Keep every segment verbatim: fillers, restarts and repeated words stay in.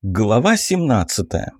Глава семнадцатая.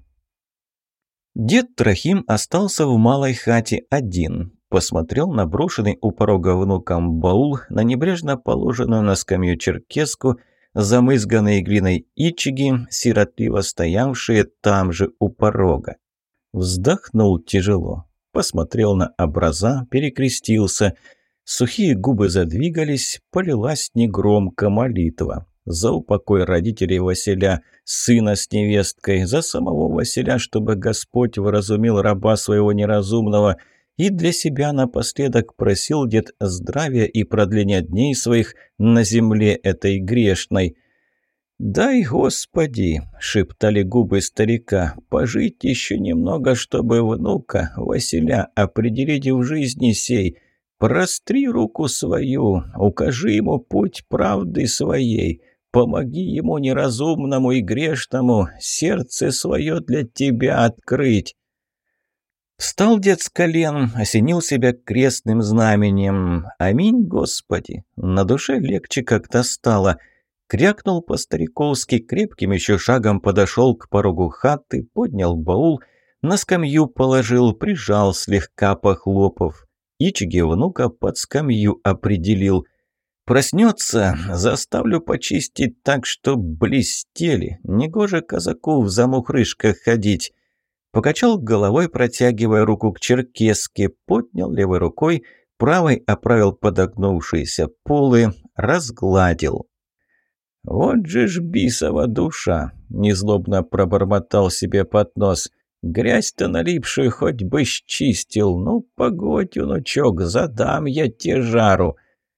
Дед Трохим остался в малой хате один. Посмотрел на брошенный у порога внуком баул, на небрежно положенную на скамью черкеску, замызганные глиной ичиги, сиротливо стоявшие там же у порога. Вздохнул тяжело, посмотрел на образа, перекрестился. Сухие губы задвигались, полилась негромко молитва. За упокой родителей Василя, сына с невесткой, за самого Василя, чтобы Господь вразумил раба своего неразумного, и для себя напоследок просил дед здравия и продления дней своих на земле этой грешной. «Дай, Господи!» — шептали губы старика. «Пожить еще немного, чтобы внука Василя определить в жизни сей. Простри руку свою, укажи ему путь правды своей». Помоги ему неразумному и грешному сердце свое для тебя открыть. Встал дед с колен, осенил себя крестным знаменем. Аминь, Господи! На душе легче как-то стало. Крякнул по-стариковски, крепким еще шагом подошел к порогу хаты, поднял баул, на скамью положил, прижал, слегка похлопав. Ичиги внука под скамью определил. Проснется, заставлю почистить так, чтоб блестели. Негоже казаку в замухрышках ходить. Покачал головой, протягивая руку к черкеске, поднял левой рукой, правой оправил подогнувшиеся полы, разгладил. «Вот же ж бисова душа!» — незлобно пробормотал себе под нос. «Грязь-то налипшую хоть бы счистил. Ну, погодь, внучок, задам я те жару!»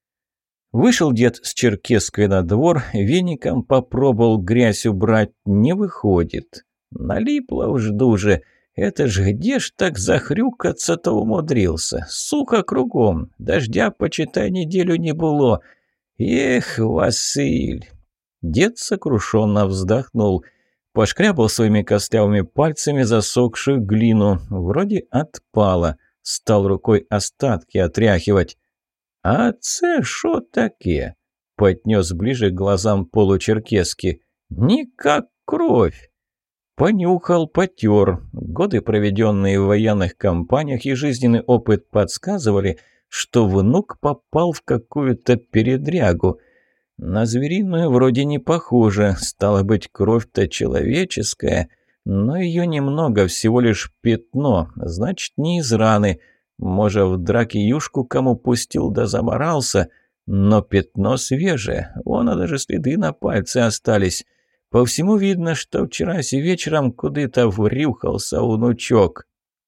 Вышел дед с черкеской на двор, веником попробовал грязь убрать, не выходит. Налипло уж дуже. Это ж где ж так захрюкаться-то умудрился? Сухо кругом, дождя, почитай, неделю не было. Эх, Василь! Дед сокрушенно вздохнул, пошкрябал своими костлявыми пальцами засохшую глину. Вроде отпала, стал рукой остатки отряхивать. «А це шо таке?» — поднес ближе к глазам получеркески. «Не как кровь». Понюхал, потер. Годы, проведенные в военных кампаниях, и жизненный опыт подсказывали, что внук попал в какую-то передрягу. На звериную вроде не похоже, стало быть, кровь-то человеческая, но ее немного, всего лишь пятно, значит, не из раны. Может, в драке юшку кому пустил да заморался, но пятно свежее, вон а даже следы на пальце остались. По всему видно, что вчера вечером куда-то врюхался внучок.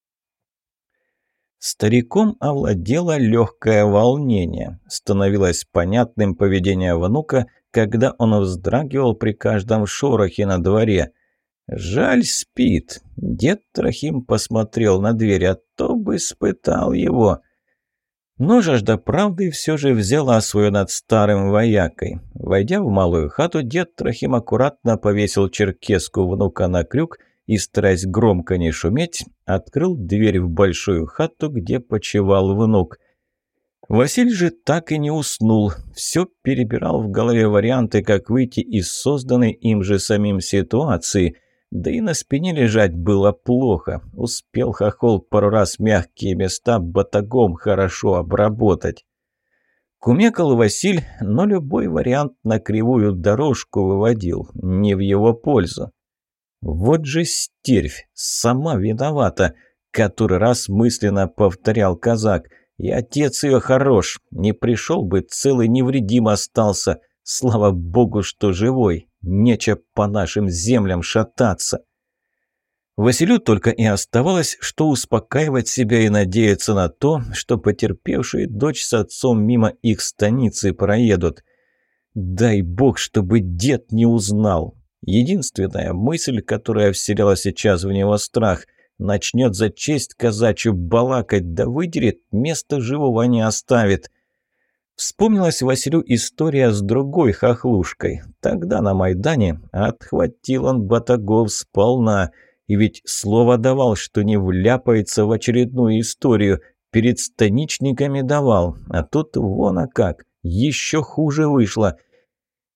Стариком овладело легкое волнение. Становилось понятным поведение внука, когда он вздрагивал при каждом шорохе на дворе. «Жаль, спит». Дед Трохим посмотрел на дверь, а то бы испытал его. Но жажда правды все же взяла свое над старым воякой. Войдя в малую хату, дед Трохим аккуратно повесил черкеску внука на крюк и, стараясь громко не шуметь, открыл дверь в большую хату, где почивал внук. Василь же так и не уснул, все перебирал в голове варианты, как выйти из созданной им же самим ситуации. Да и на спине лежать было плохо. Успел хохол пару раз мягкие места батагом хорошо обработать. Кумекал Василь, но любой вариант на кривую дорожку выводил, не в его пользу. Вот же стервь, сама виновата, который раз мысленно повторял казак. И отец ее хорош, не пришел бы, целый невредим остался. Слава богу, что живой. Нече по нашим землям шататься. Василю только и оставалось, что успокаивать себя и надеяться на то, что потерпевшие дочь с отцом мимо их станицы проедут. Дай бог, чтобы дед не узнал. Единственная мысль, которая вселяла сейчас в него страх, начнет за честь казачью балакать, да выдерет, места живого не оставит. Вспомнилась Василю история с другой хохлушкой. Тогда на Майдане отхватил он батагов сполна. И ведь слово давал, что не вляпается в очередную историю. Перед станичниками давал. А тут вон а как. Еще хуже вышло.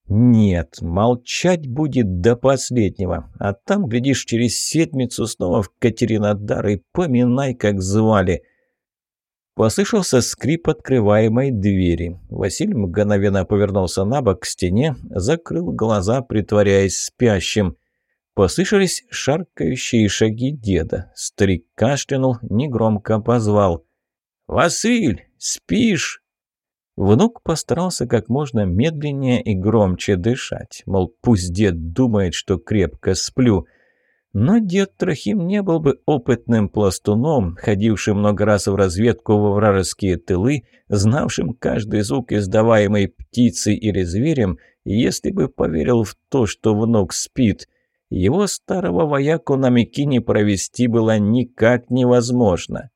Нет, молчать будет до последнего. А там, глядишь, через седмицу снова в Катеринодар и поминай, как звали. Послышался скрип открываемой двери. Василий мгновенно повернулся на бок к стене, закрыл глаза, притворяясь спящим. Послышались шаркающие шаги деда. Старик кашлянул, негромко позвал. «Василь, спишь?» Внук постарался как можно медленнее и громче дышать, мол, пусть дед думает, что крепко сплю. Но дед Трохим не был бы опытным пластуном, ходившим много раз в разведку во вражеские тылы, знавшим каждый звук, издаваемый птицей или зверем, если бы поверил в то, что внук спит. Его старого вояку на Микине провести было никак невозможно.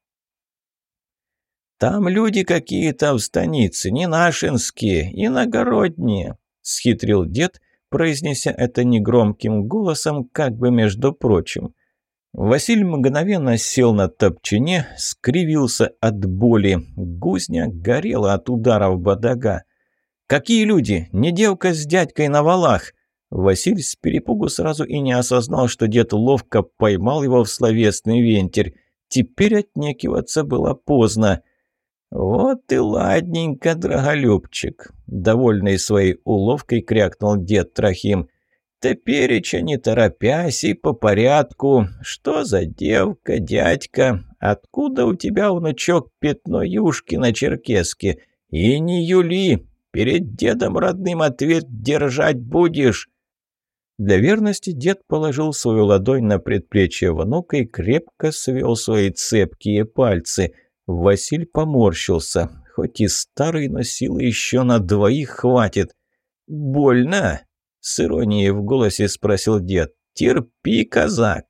«Там люди какие-то в станице, не нашинские, иногородние», — схитрил дед, произнеся это негромким голосом, как бы между прочим. Василь мгновенно сел на топчине, скривился от боли. Гузня горела от ударов бодага. «Какие люди? Не девка с дядькой на валах!» Василь с перепугу сразу и не осознал, что дед ловко поймал его в словесный вентиль. Теперь отнекиваться было поздно. «Вот и ладненько, драголюбчик!» — довольный своей уловкой крякнул дед Трохим. «Тепереча не торопясь и по порядку. Что за девка, дядька? Откуда у тебя, внучок, пятно юшки на черкеске? И не юли! Перед дедом родным ответ держать будешь!» Для верности дед положил свою ладонь на предплечье внука и крепко свел свои цепкие пальцы. Василь поморщился. Хоть и старый, но силы еще на двоих хватит. «Больно?» — с иронией в голосе спросил дед. «Терпи, казак!»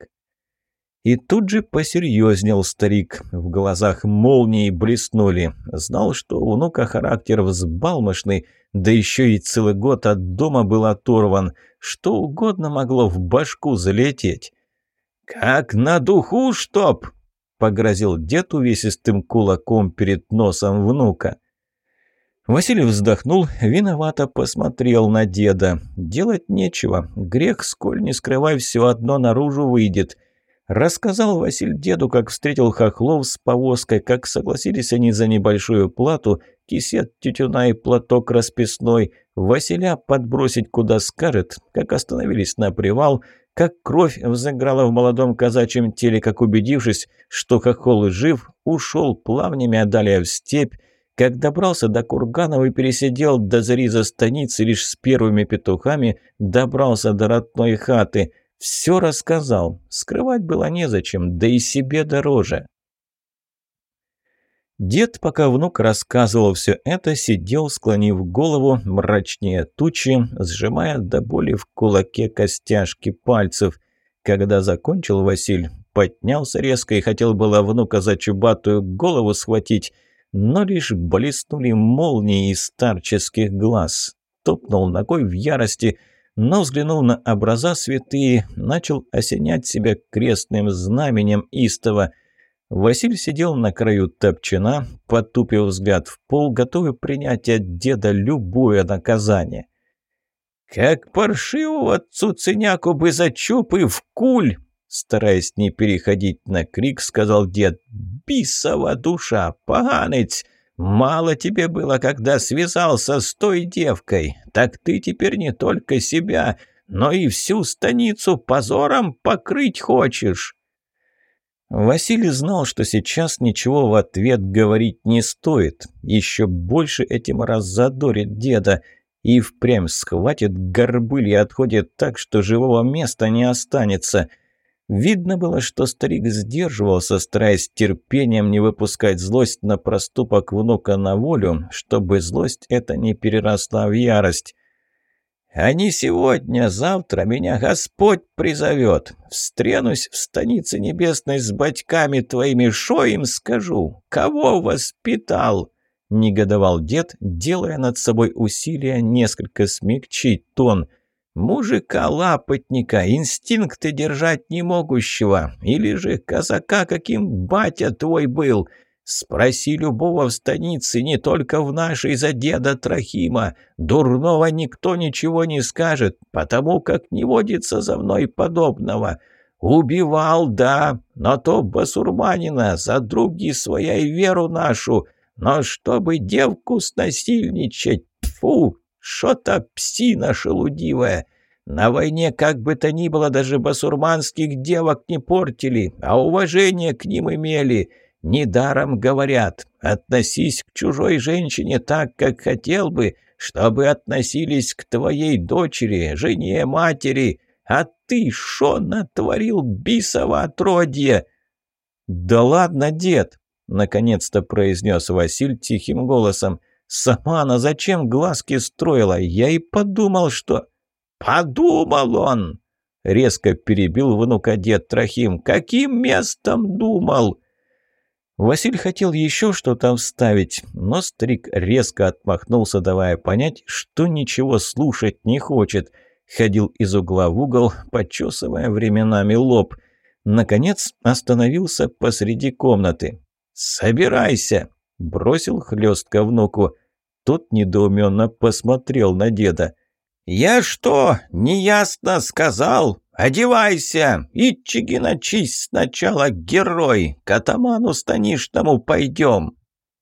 И тут же посерьезнел старик. В глазах молнии блеснули. Знал, что у внука характер взбалмошный, да еще и целый год от дома был оторван. Что угодно могло в башку залететь. «Как на духу, чтоб!» — погрозил дед увесистым кулаком перед носом внука. Василий вздохнул, виновато посмотрел на деда. Делать нечего. Грех, сколь не скрывай, все одно наружу выйдет. Рассказал Василь деду, как встретил хохлов с повозкой, как согласились они за небольшую плату, кисет, тютюна и платок расписной, Василя подбросить куда скажет, как остановились на привал, как кровь взыграла в молодом казачьем теле, как, убедившись, что хохол жив, ушел плавнями, а далее в степь, как добрался до курганов и пересидел до зари за станицей, лишь с первыми петухами добрался до родной хаты. Все рассказал, скрывать было незачем, да и себе дороже. Дед, пока внук рассказывал все это, сидел, склонив голову, мрачнее тучи, сжимая до боли в кулаке костяшки пальцев. Когда закончил Василь, поднялся резко и хотел было внука за чубатую голову схватить, но лишь блеснули молнии из старческих глаз. Топнул ногой в ярости, но взглянул на образа святые, начал осенять себя крестным знаменем истово. Василь сидел на краю топчина, потупив взгляд в пол, готовый принять от деда любое наказание. «Как паршивого цуценяку бы за чуб и в куль!» Стараясь не переходить на крик, сказал дед. «Бисова душа, поганец! Мало тебе было, когда связался с той девкой. Так ты теперь не только себя, но и всю станицу позором покрыть хочешь!» Василий знал, что сейчас ничего в ответ говорить не стоит. Еще больше этим раззадорит деда. И впрямь схватит горбыль и отходит так, что живого места не останется. Видно было, что старик сдерживался, стараясь терпением не выпускать злость на проступок внука на волю, чтобы злость эта не переросла в ярость. «А не сегодня, завтра меня Господь призовет. Встренусь в станице небесной с батьками твоими, шо им скажу? Кого воспитал?» — негодовал дед, делая над собой усилия несколько смягчить тон. «Мужика-лапотника, инстинкты держать не могущего, или же казака, каким батя твой был. Спроси любого в станице, не только в нашей, за деда Трохима. Дурного никто ничего не скажет, потому как не водится за мной подобного. Убивал, да, но то басурманина, за други своей веру нашу. Но чтобы девку снасильничать, тьфу, шо-то псина шелудивая. На войне, как бы то ни было, даже басурманских девок не портили, а уважение к ним имели. Недаром говорят, относись к чужой женщине так, как хотел бы, чтобы относились к твоей дочери, жене, матери. А ты шо натворил, бисово отродье?» «Да ладно, дед!» — наконец-то произнес Василь тихим голосом. «Сама она зачем глазки строила? Я и подумал, что...» «Подумал он!» — резко перебил внука дед Трохим. «Каким местом думал?» Василь хотел еще что-то вставить, но старик резко отмахнулся, давая понять, что ничего слушать не хочет. Ходил из угла в угол, почесывая временами лоб. Наконец остановился посреди комнаты. «Собирайся!» – бросил хлестко внуку. Тот недоуменно посмотрел на деда. «Я что, неясно сказал? Одевайся! Итчиги начись сначала, герой! К атаману станишному пойдем!»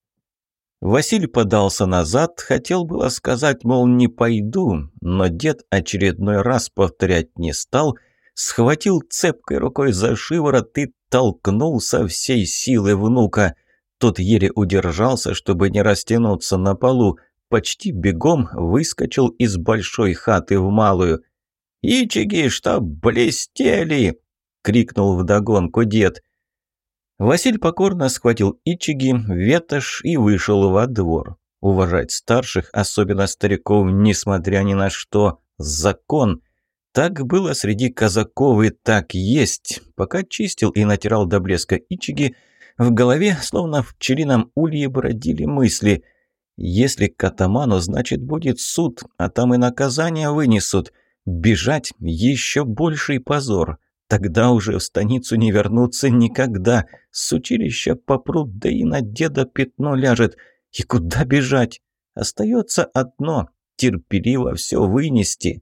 Василь подался назад, хотел было сказать, мол, не пойду, но дед очередной раз повторять не стал, схватил цепкой рукой за шиворот и толкнул со всей силы внука. Тот еле удержался, чтобы не растянуться на полу, почти бегом выскочил из большой хаты в малую. «Ичиги, чтоб блестели!» — крикнул вдогонку дед. Василь покорно схватил ичиги, ветошь и вышел во двор. Уважать старших, особенно стариков, несмотря ни на что, закон. Так было среди казаков и так есть. Пока чистил и натирал до блеска ичиги, в голове, словно в пчелином улье, бродили мысли. Если к атаману, значит, будет суд, а там и наказание вынесут. Бежать – еще больший позор. Тогда уже в станицу не вернуться никогда. С училища попрут, да и на деда пятно ляжет. И куда бежать? Остается одно – терпеливо все вынести.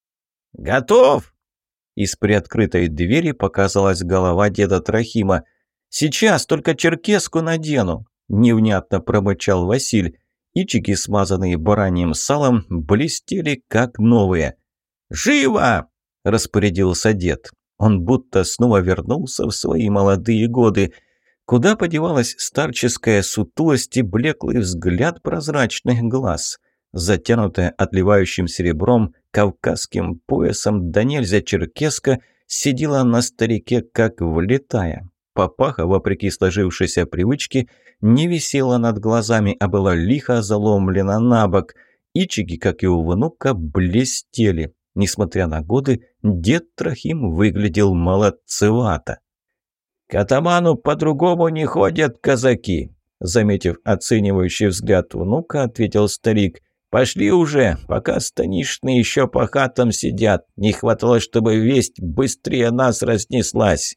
«Готов!» Из приоткрытой двери показалась голова деда Трохима. «Сейчас только черкеску надену!» – невнятно промычал Василь. Ичики, смазанные бараньим салом, блестели как новые. «Живо!» – распорядился дед. Он будто снова вернулся в свои молодые годы. Куда подевалась старческая сутулость и блеклый взгляд прозрачных глаз? Затянутая отливающим серебром кавказским поясом да нельзя черкеска сидела на старике как влетая. Папаха, вопреки сложившейся привычке, не висела над глазами, а была лихо заломлена на бок. Ичиги, как и у внука, блестели. Несмотря на годы, дед Трохим выглядел молодцевато. «К атаману по-другому не ходят казаки», — заметив оценивающий взгляд внука, ответил старик. «Пошли уже, пока станишные еще по хатам сидят. Не хватало, чтобы весть быстрее нас разнеслась».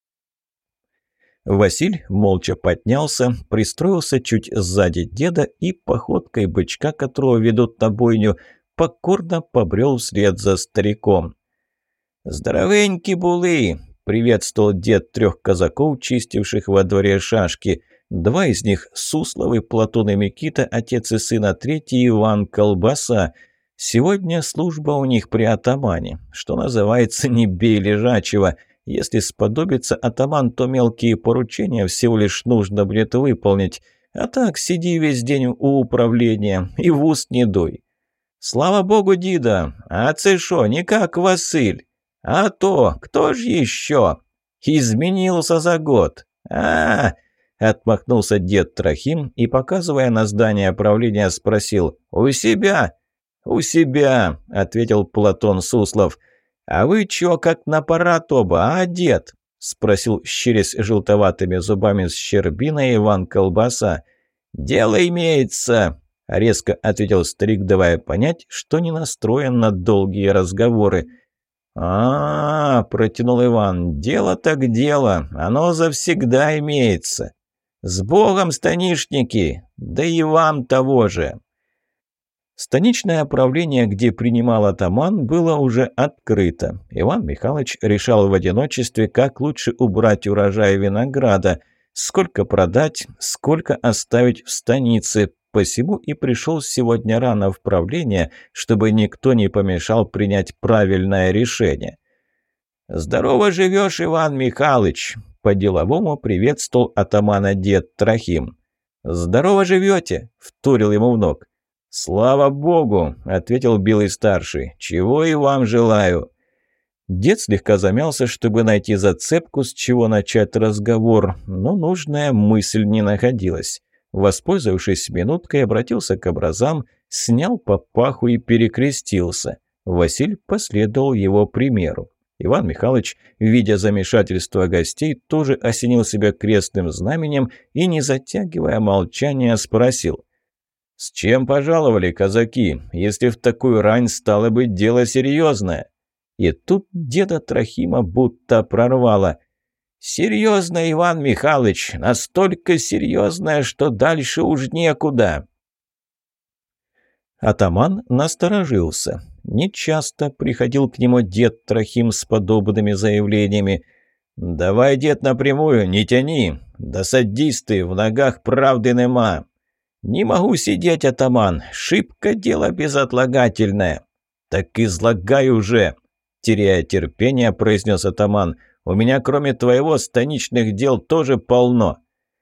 Василь молча поднялся, пристроился чуть сзади деда и походкой бычка, которого ведут на бойню, покорно побрел вслед за стариком. «Здоровеньки булы!» — приветствовал дед трех казаков, чистивших во дворе шашки. Два из них — Суслов и Платон и Микита, отец и сын, а третий — Иван Колбаса. Сегодня служба у них при атамане, что называется, не бей лежачего. Если сподобится атаман, то мелкие поручения всего лишь нужно будет выполнить. А так сиди весь день у управления и в уст не дуй. «Слава богу, Дида! А це шо, не как Василь? А то, кто ж еще? Изменился за год. А, отмахнулся дед Трохим и, показывая на здание правления, спросил: «У себя?» «У себя», — ответил Платон Суслов. «А вы чё, как на парад оба, а, дед?» — спросил, щерясь желтоватыми зубами с щербиной, Иван Колбаса. «Дело имеется», — резко ответил старик, давая понять, что не настроен на долгие разговоры. «А-а-а», — протянул Иван, — «дело так дело, оно завсегда имеется». «С Богом, станишники! Да и вам того же!» Станичное правление, где принимал атаман, было уже открыто. Иван Михайлович решал в одиночестве, как лучше убрать урожай винограда, сколько продать, сколько оставить в станице. Посему и пришел сегодня рано в правление, чтобы никто не помешал принять правильное решение. «Здорово живешь, Иван Михайлович!» — по-деловому приветствовал атамана дед Трохим. «Здорово живете!» — вторил ему внук. «Слава Богу!» — ответил Белый-старший. «Чего и вам желаю!» Дед слегка замялся, чтобы найти зацепку, с чего начать разговор, но нужная мысль не находилась. Воспользовавшись минуткой, обратился к образам, снял папаху и перекрестился. Василь последовал его примеру. Иван Михайлович, видя замешательство гостей, тоже осенил себя крестным знаменем и, не затягивая молчания, спросил: «С чем пожаловали, казаки, если в такую рань стало быть дело серьезное?» И тут деда Трохима будто прорвало. «Серьезно, Иван Михайлович, настолько серьезное, что дальше уж некуда». Атаман насторожился. Нечасто приходил к нему дед Трохим с подобными заявлениями. «Давай, дед, напрямую, не тяни. Да садись ты, в ногах правды нема». «Не могу сидеть, атаман, шибко дело безотлагательное». «Так излагай уже», — теряя терпение, произнес атаман. «У меня, кроме твоего, станичных дел тоже полно».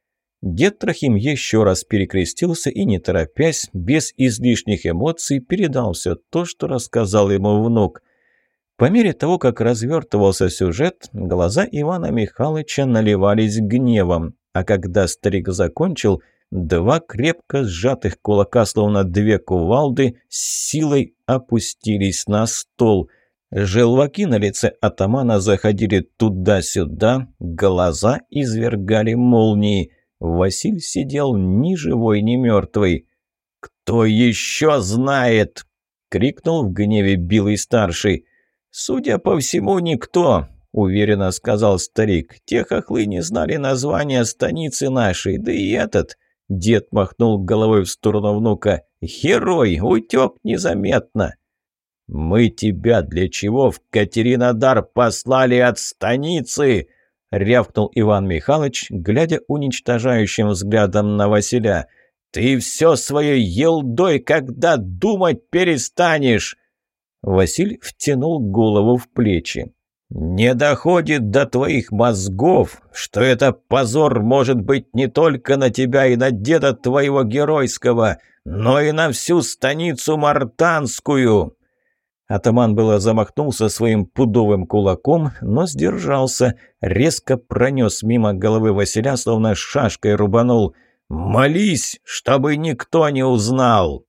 Дед Трохим еще раз перекрестился и, не торопясь, без излишних эмоций, передал все то, что рассказал ему внук. По мере того, как развертывался сюжет, глаза Ивана Михайловича наливались гневом, а когда старик закончил, два крепко сжатых кулака, словно две кувалды, с силой опустились на стол. Желваки на лице атамана заходили туда-сюда, глаза извергали молнии. Василь сидел ни живой, ни мертвый. «Кто еще знает?» — крикнул в гневе Белый-старший. «Судя по всему, никто», — уверенно сказал старик. «Те хохлы не знали названия станицы нашей, да и этот...» — дед махнул головой в сторону внука. «Герой утек незаметно». «Мы тебя для чего в Катеринодар послали от станицы?» — рявкнул Иван Михайлович, глядя уничтожающим взглядом на Василя. «Ты все своей елдой когда думать перестанешь?» Василь втянул голову в плечи. «Не доходит до твоих мозгов, что это позор может быть не только на тебя и на деда твоего геройского, но и на всю станицу мартанскую!» Атаман было замахнулся своим пудовым кулаком, но сдержался, резко пронес мимо головы Василя, словно шашкой рубанул. «Молись, чтобы никто не узнал!»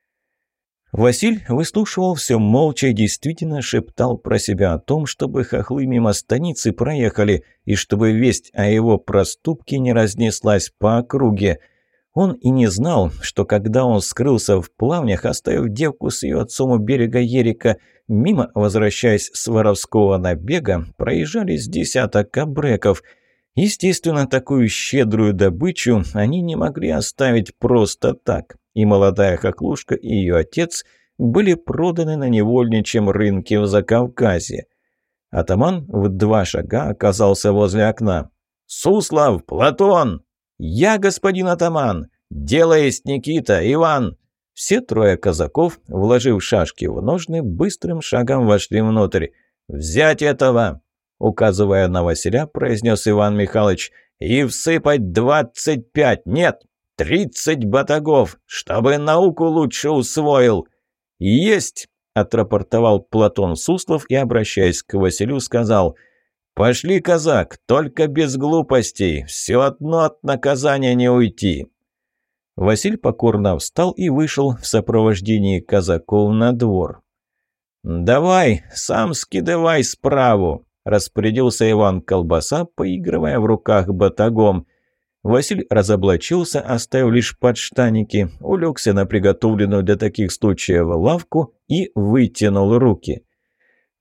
Василь выслушивал все молча и действительно шептал про себя о том, чтобы хохлы мимо станицы проехали и чтобы весть о его проступке не разнеслась по округе. Он и не знал, что когда он скрылся в плавнях, оставив девку с ее отцом у берега Ерика, мимо, возвращаясь с воровского набега, проезжали с десяток абреков. Естественно, такую щедрую добычу они не могли оставить просто так, и молодая хохлушка и ее отец были проданы на невольничьем рынке в Закавказье. Атаман в два шага оказался возле окна. «Суслов! Платон!» «Я, господин атаман!» «Дело есть, Никита! Иван!» Все трое казаков, вложив шашки в ножны, быстрым шагом вошли внутрь. «Взять этого!» — указывая на Василя, произнес Иван Михайлович. «И всыпать двадцать пять, нет, тридцать батагов, чтобы науку лучше усвоил!» «Есть!» — отрапортовал Платон Суслов и, обращаясь к Василю, сказал: «Пошли, казак, только без глупостей, все одно от наказания не уйти». Василь покорно встал и вышел в сопровождении казаков на двор. «Давай, сам скидывай справу», — распорядился Иван Колбаса, поигрывая в руках батагом. Василь разоблачился, оставив лишь подштаники, улегся на приготовленную для таких случаев лавку и вытянул руки.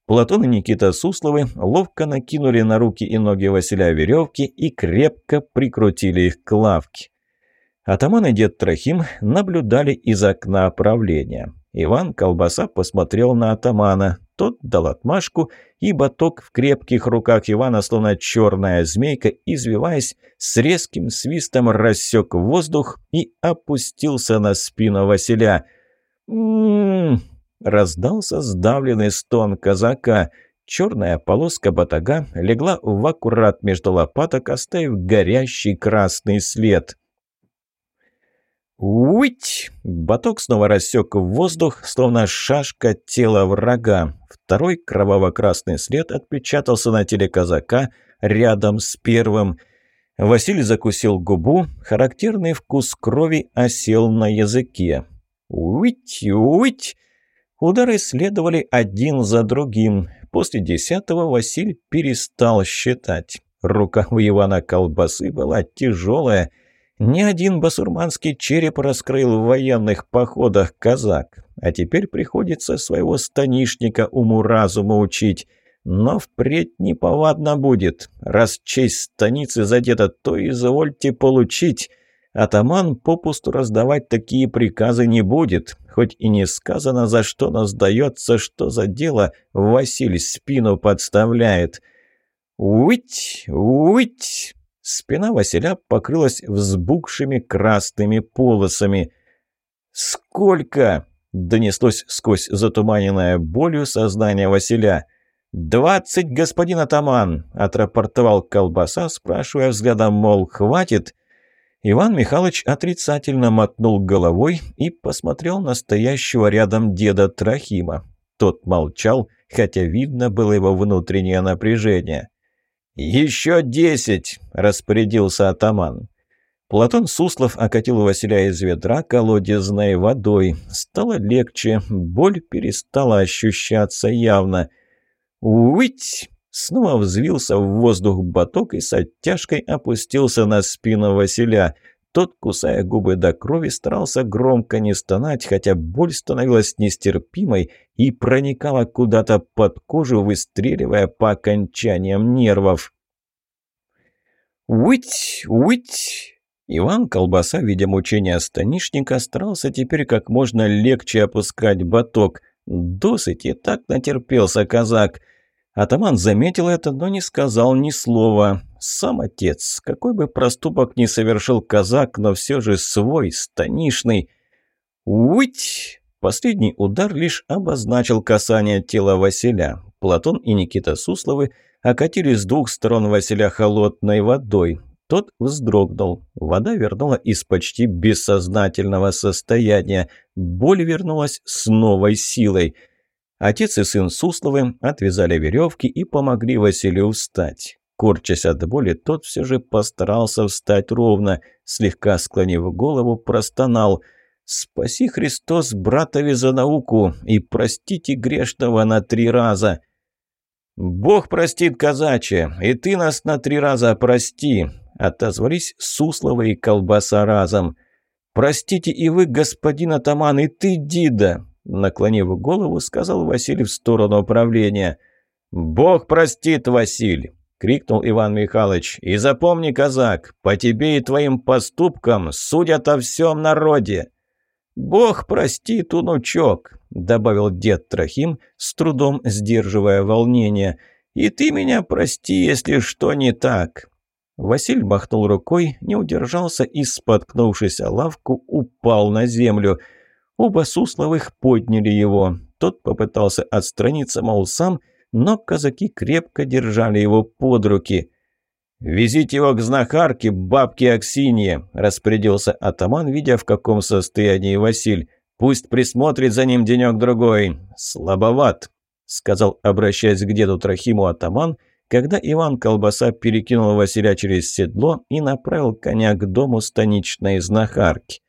Платон и Никита Сусловы ловко накинули на руки и ноги Василя веревки и крепко прикрутили их к лавке. Атаман и дед Трохим наблюдали из окна правления. Иван Колбаса посмотрел на атамана. Тот дал отмашку, и баток в крепких руках Ивана, словно черная змейка, извиваясь, с резким свистом рассек воздух и опустился на спину Василя. «М-м-м!» — раздался сдавленный стон казака. Черная полоска батага легла в аккурат между лопаток, оставив горящий красный след. «Уить!» Баток снова рассек воздух, словно шашка тела врага. Второй кроваво-красный след отпечатался на теле казака рядом с первым. Василий закусил губу, характерный вкус крови осел на языке. «Уить! Уить!» Удары следовали один за другим. После десятого Василий перестал считать. Рука у Ивана Колбасы была тяжелая. Ни один басурманский череп раскрыл в военных походах казак, а теперь приходится своего станишника уму-разуму учить. Но впредь неповадно будет. Раз честь станицы задета, то извольте получить. Атаман попусту раздавать такие приказы не будет, хоть и не сказано, за что, но сдается, что за дело Василий спину подставляет. «Уить! Уить!» Спина Василя покрылась взбухшими красными полосами. «Сколько?» — донеслось сквозь затуманенное болью сознание Василя. «Двадцать, господин атаман!» — отрапортовал Колбаса, спрашивая взглядом, мол, «хватит?» Иван Михайлович отрицательно мотнул головой и посмотрел на стоящего рядом деда Трохима. Тот молчал, хотя видно было его внутреннее напряжение. «Еще десять!» – распорядился атаман. Платон Суслов окатил Василя из ведра колодезной водой. Стало легче, боль перестала ощущаться явно. «Уить!» – снова взвился в воздух баток и с оттяжкой опустился на спину Василя. Тот, кусая губы до крови, старался громко не стонать, хотя боль становилась нестерпимой и проникала куда-то под кожу, выстреливая по окончаниям нервов. «Уить! Уить!» Иван Колбаса, видя мучения станишника, старался теперь как можно легче опускать баток. Досыть и так натерпелся казак. Атаман заметил это, но не сказал ни слова. Сам отец, какой бы проступок ни совершил казак, но все же свой, станишный. «Уить!» Последний удар лишь обозначил касание тела Василя. Платон и Никита Сусловы окатили с двух сторон Василя холодной водой. Тот вздрогнул. Вода вернула из почти бессознательного состояния. Боль вернулась с новой силой. Отец и сын Сусловы отвязали веревки и помогли Василию встать. Корчась от боли, тот все же постарался встать ровно. Слегка склонив голову, простонал: «Спаси, Христос, братови за науку, и простите грешного на три раза!» «Бог простит, казаче, и ты нас на три раза прости!» — отозвались Суслова и Колбаса разом. «Простите и вы, господин атаман, и ты, Дида!» — наклонив голову, сказал Василий в сторону правления. «Бог простит, Василь!» — крикнул Иван Михайлович. «И запомни, казак, по тебе и твоим поступкам судят о всем народе!» «Бог простит, внучок!» — добавил дед Трохим, с трудом сдерживая волнение. «И ты меня прости, если что не так!» Василь махнул рукой, не удержался и, споткнувшись о лавку, упал на землю. Оба Сусловых подняли его. Тот попытался отстраниться, мол, сам, но казаки крепко держали его под руки. «Везите его к знахарке, бабке Аксинье», – распорядился атаман, видя, в каком состоянии Василь. «Пусть присмотрит за ним денек-другой. Слабоват», – сказал, обращаясь к деду Трохиму атаман, когда Иван Колбаса перекинул Василя через седло и направил коня к дому станичной знахарки.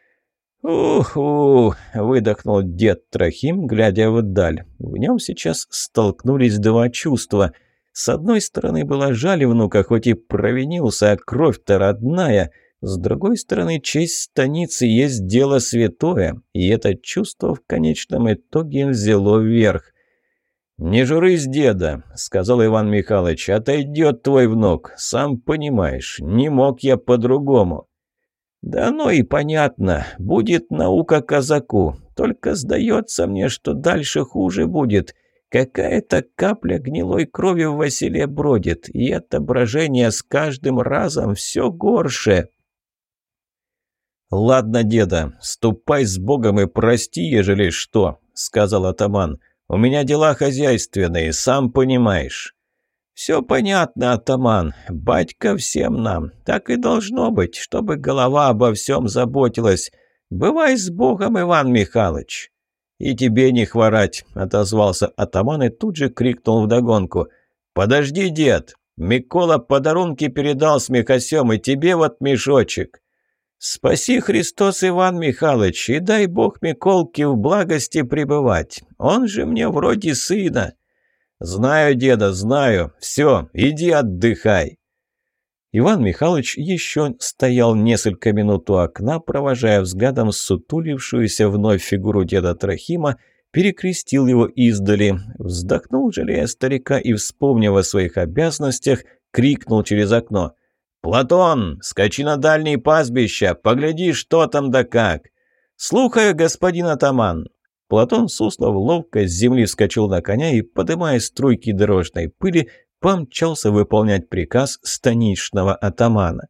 «Ух-ух!» – выдохнул дед Трохим, глядя вдаль. В нем сейчас столкнулись два чувства. С одной стороны, было жаль внука, хоть и провинился, а кровь-то родная. С другой стороны, честь станицы есть дело святое, и это чувство в конечном итоге взяло верх. «Не журись, деда», — сказал Иван Михайлович, — «отойдет твой внук. Сам понимаешь, не мог я по-другому». «Да ну и понятно, будет наука казаку. Только сдается мне, что дальше хуже будет. Какая-то капля гнилой крови в Василе бродит, и отображение с каждым разом все горше». «Ладно, деда, ступай с Богом и прости, ежели что», — сказал атаман. «У меня дела хозяйственные, сам понимаешь». «Все понятно, атаман. Батька всем нам. Так и должно быть, чтобы голова обо всем заботилась. Бывай с Богом, Иван Михайлович». «И тебе не хворать», — отозвался атаман и тут же крикнул вдогонку. «Подожди, дед. Микола подарунки передал с мехосем, и тебе вот мешочек». «Спаси Христос, Иван Михайлович, и дай Бог Миколке в благости пребывать. Он же мне вроде сына». «Знаю, деда, знаю. Все, иди отдыхай». Иван Михайлович еще стоял несколько минут у окна, провожая взглядом сутулившуюся вновь фигуру деда Трохима, перекрестил его издали, вздохнул, жалея старика, и, вспомнив о своих обязанностях, крикнул через окно: «Платон, скачи на дальние пастбища, погляди, что там да как». «Слухаю, господин атаман». Платон Суслов ловко с земли вскочил на коня и, подымая струйки дорожной пыли, помчался выполнять приказ станичного атамана.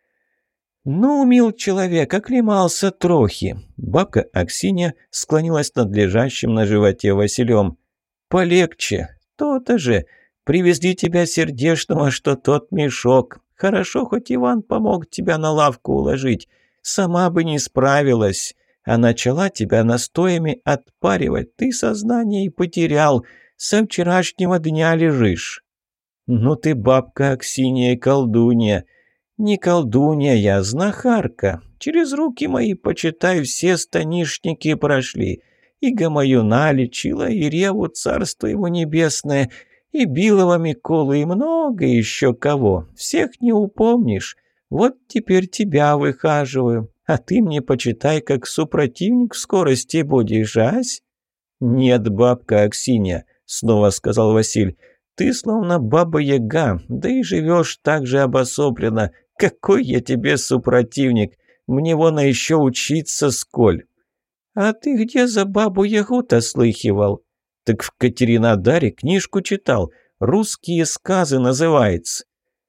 «Ну, мил человек, оклемался трохи». Бабка Аксинья склонилась над лежащим на животе Василем. «Полегче. То-то же. Привезли тебя сердечного, что тот мешок. Хорошо, хоть Иван помог тебя на лавку уложить. Сама бы не справилась. А начала тебя настоями отпаривать. Ты сознание и потерял. Со вчерашнего дня лежишь». «Ну ты, бабка Аксинья, колдунья». «Не колдунья я, знахарка. Через руки мои, почитай, все станишники прошли. И Гамаюна лечила, и Реву, царство ему небесное, и Билова Миколу, и много еще кого. Всех не упомнишь. Вот теперь тебя выхаживаю. А ты мне, почитай, как супротивник в скорости будешь, ась?» «Нет, бабка Аксинья», — снова сказал Василь. «Ты словно баба-яга, да и живешь так же обособленно. Какой я тебе супротивник! Мне вон еще учиться сколь!» «А ты где за бабу-ягу-то слыхивал?» «Так в Катеринодаре книжку читал. «Русские сказы» называется».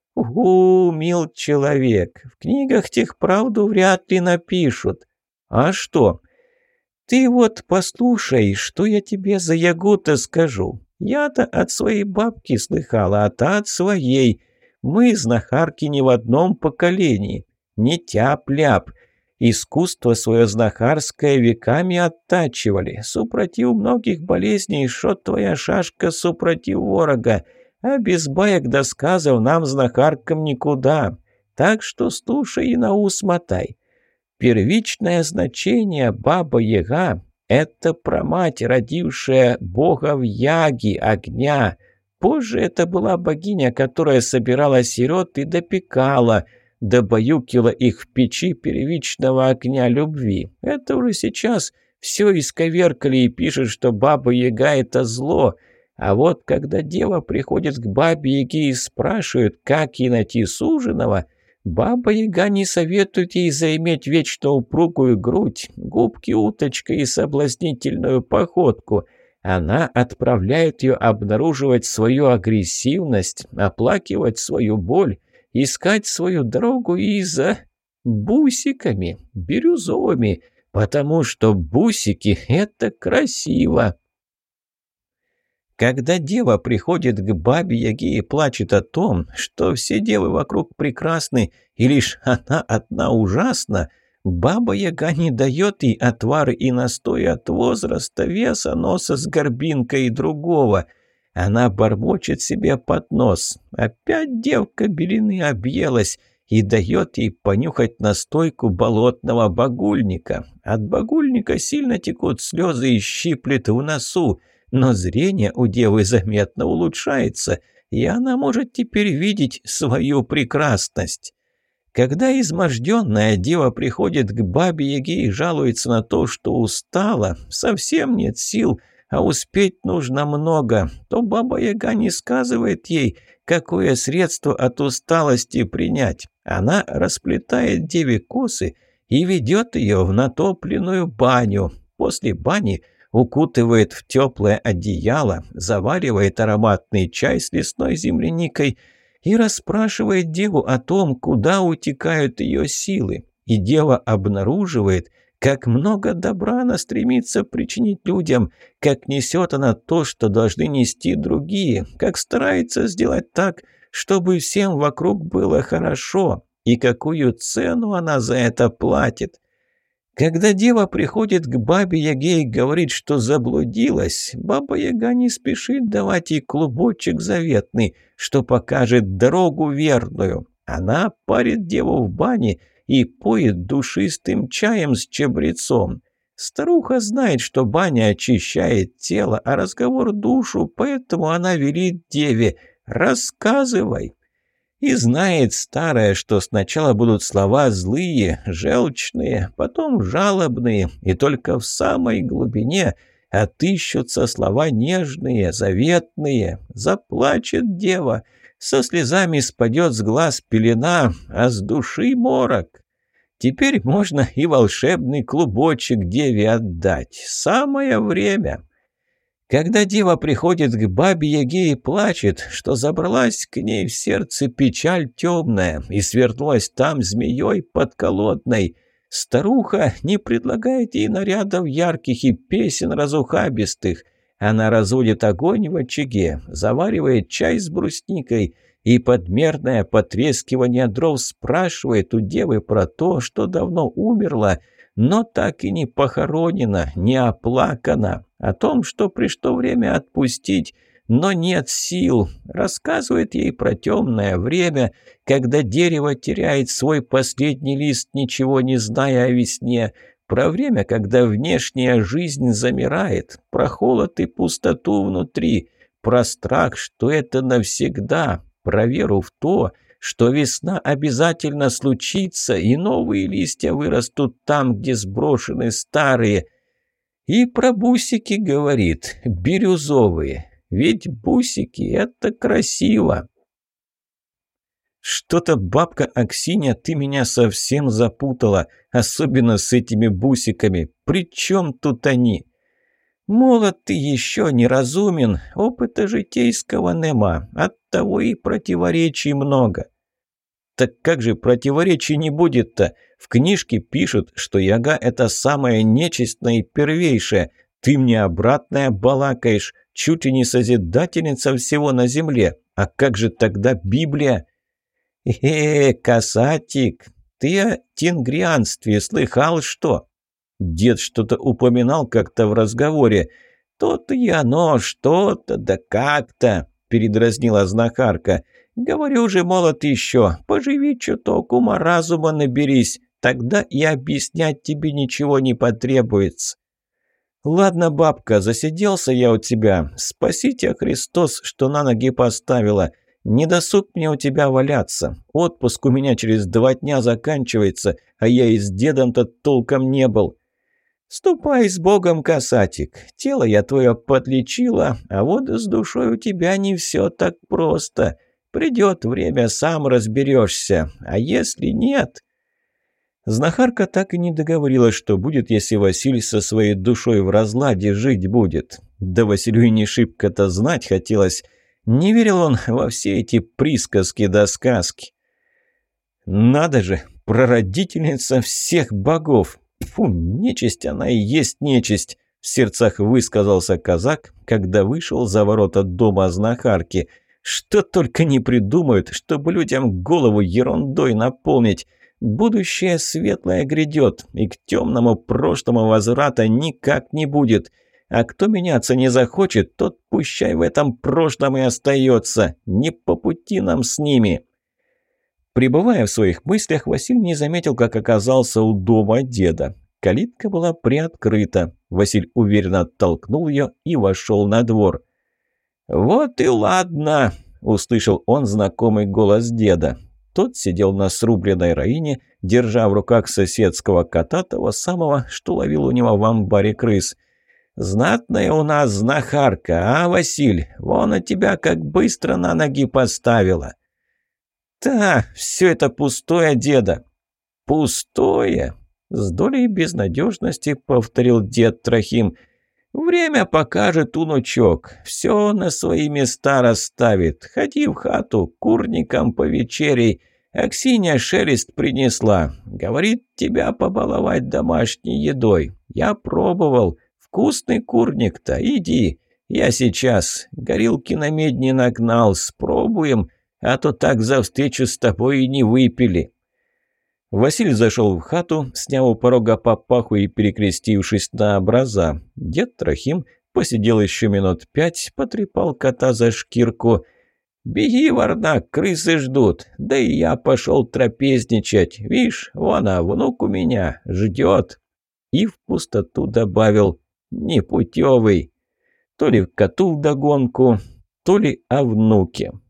«Угу, мил человек, в книгах тех правду вряд ли напишут». «А что?» «Ты вот послушай, что я тебе за ягу-то скажу. Я-то от своей бабки слыхала, а та от своей. Мы, знахарки, не в одном поколении. Не тяп-ляп. Искусство свое знахарское веками оттачивали. Супротив многих болезней, шо твоя шашка супротив ворога. А без баек да сказов нам, знахаркам, никуда. Так что слушай и на ус мотай. Первичное значение Баба-Яга — это прамать, родившая бога в Яги, огня. Позже это была богиня, которая собирала сирот и допекала, добаюкила их в печи первичного огня любви. Это уже сейчас все исковеркали и пишут, что Баба-Яга — это зло. А вот когда дева приходит к Бабе-Яге и спрашивает, как ей найти суженого, Баба-Яга не советует ей заиметь вечно упругую грудь, губки уточкой и соблазнительную походку. Она отправляет ее обнаруживать свою агрессивность, оплакивать свою боль, искать свою дорогу и за бусиками, бирюзовыми, потому что бусики — это красиво. Когда дева приходит к Бабе-Яге и плачет о том, что все девы вокруг прекрасны и лишь она одна ужасна, Баба-Яга не дает ей отвары и настои от возраста, веса, носа с горбинкой и другого. Она бормочет себе под нос. Опять девка белины объелась и дает ей понюхать настойку болотного багульника. От багульника сильно текут слезы и щиплет в носу. Но зрение у девы заметно улучшается, и она может теперь видеть свою прекрасность. Когда изможденная дева приходит к Бабе-Яге и жалуется на то, что устала, совсем нет сил, а успеть нужно много, то Баба-Яга не сказывает ей, какое средство от усталости принять. Она расплетает деве косы и ведет ее в натопленную баню. После бани укутывает в теплое одеяло, заваривает ароматный чай с лесной земляникой и расспрашивает деву о том, куда утекают ее силы. И дева обнаруживает, как много добра она стремится причинить людям, как несет она то, что должны нести другие, как старается сделать так, чтобы всем вокруг было хорошо, и какую цену она за это платит. Когда дева приходит к Бабе-Яге и говорит, что заблудилась, Баба-Яга не спешит давать ей клубочек заветный, что покажет дорогу верную. Она парит деву в бане и поет душистым чаем с чабрецом. Старуха знает, что баня очищает тело, а разговор душу, поэтому она велит деве: «Рассказывай». И знает старая, что сначала будут слова злые, желчные, потом жалобные, и только в самой глубине отыщутся слова нежные, заветные. Заплачет дева, со слезами спадет с глаз пелена, а с души морок. Теперь можно и волшебный клубочек деве отдать. Самое время. Когда дева приходит к Бабе-Яге и плачет, что забралась к ней в сердце печаль темная и свернулась там змеей подколодной, старуха не предлагает ей нарядов ярких и песен разухабистых. Она разводит огонь в очаге, заваривает чай с брусникой и под мерное потрескивание дров спрашивает у девы про то, что давно умерло, но так и не похоронено, не оплакано, о том, что пришло время отпустить, но нет сил. Рассказывает ей про темное время, когда дерево теряет свой последний лист, ничего не зная о весне, про время, когда внешняя жизнь замирает, про холод и пустоту внутри, про страх, что это навсегда, про веру в то, что весна обязательно случится, и новые листья вырастут там, где сброшены старые. И про бусики говорит, бирюзовые, ведь бусики — это красиво. Что-то, бабка Аксинья, ты меня совсем запутала, особенно с этими бусиками. При чем тут они? Молод ты еще, неразумен, опыта житейского нема, оттого и противоречий много. Так как же противоречий не будет-то? В книжке пишут, что яга – это самая нечистная и первейшая. Ты мне обратное балакаешь, чуть ли не созидательница всего на земле. А как же тогда Библия? Э, касатик, ты о тенгрианстве слыхал что? Дед что-то упоминал как-то в разговоре. То-то и оно, что-то, да как-то, передразнила знахарка. Говорю же, молод еще, поживи чуток, ума разума наберись, тогда и объяснять тебе ничего не потребуется. Ладно, бабка, засиделся я у тебя. Спаси тебя, Христос, что на ноги поставила. Не досуг мне у тебя валяться. Отпуск у меня через два дня заканчивается, а я и с дедом-то толком не был. Ступай с Богом, касатик. Тело я твое подлечила, а вот с душой у тебя не все так просто. Придет время, сам разберешься. А если нет... Знахарка так и не договорилась, что будет, если Василий со своей душой в разладе жить будет. Да Василию и не шибко-то знать хотелось. Не верил он во все эти присказки да сказки. Надо же, прародительница всех богов. Фу, нечисть она и есть нечисть, в сердцах высказался казак, когда вышел за ворота дома знахарки. Что только не придумают, чтобы людям голову ерундой наполнить. Будущее светлое грядет, и к темному прошлому возврата никак не будет. А кто меняться не захочет, тот пущай в этом прошлом и остается. Не по пути нам с ними. Пребывая в своих мыслях, Василий не заметил, как оказался у дома деда. Калитка была приоткрыта. Василий уверенно оттолкнул ее и вошел на двор. «Вот и ладно!» – услышал он знакомый голос деда. Тот сидел на срубленной раине, держа в руках соседского кота, того самого, что ловил у него в амбаре крыс. Знатная у нас знахарка, а, Василь? Вон от тебя как быстро на ноги поставила». «Да, все это пустое, деда». «Пустое?» — с долей безнадежности повторил дед Трохим. «Время покажет, унучок, все на свои места расставит. Ходи в хату, курникам повечерей. Аксинья шелест принесла. Говорит, тебя побаловать домашней едой. Я пробовал. Вкусный курник-то, иди. Я сейчас. Горилки на медне нагнал, спробуем, а то так за встречу с тобой и не выпили». Василий зашел в хату, снял у порога папаху и перекрестившись на образа. Дед Трохим посидел еще минут пять, потрепал кота за шкирку. «Беги, Варнак, крысы ждут. Да и я пошел трапезничать. Вишь, вон, а внук у меня ждет». И в пустоту добавил: «Непутевый». То ли коту вдогонку, то ли о внуке.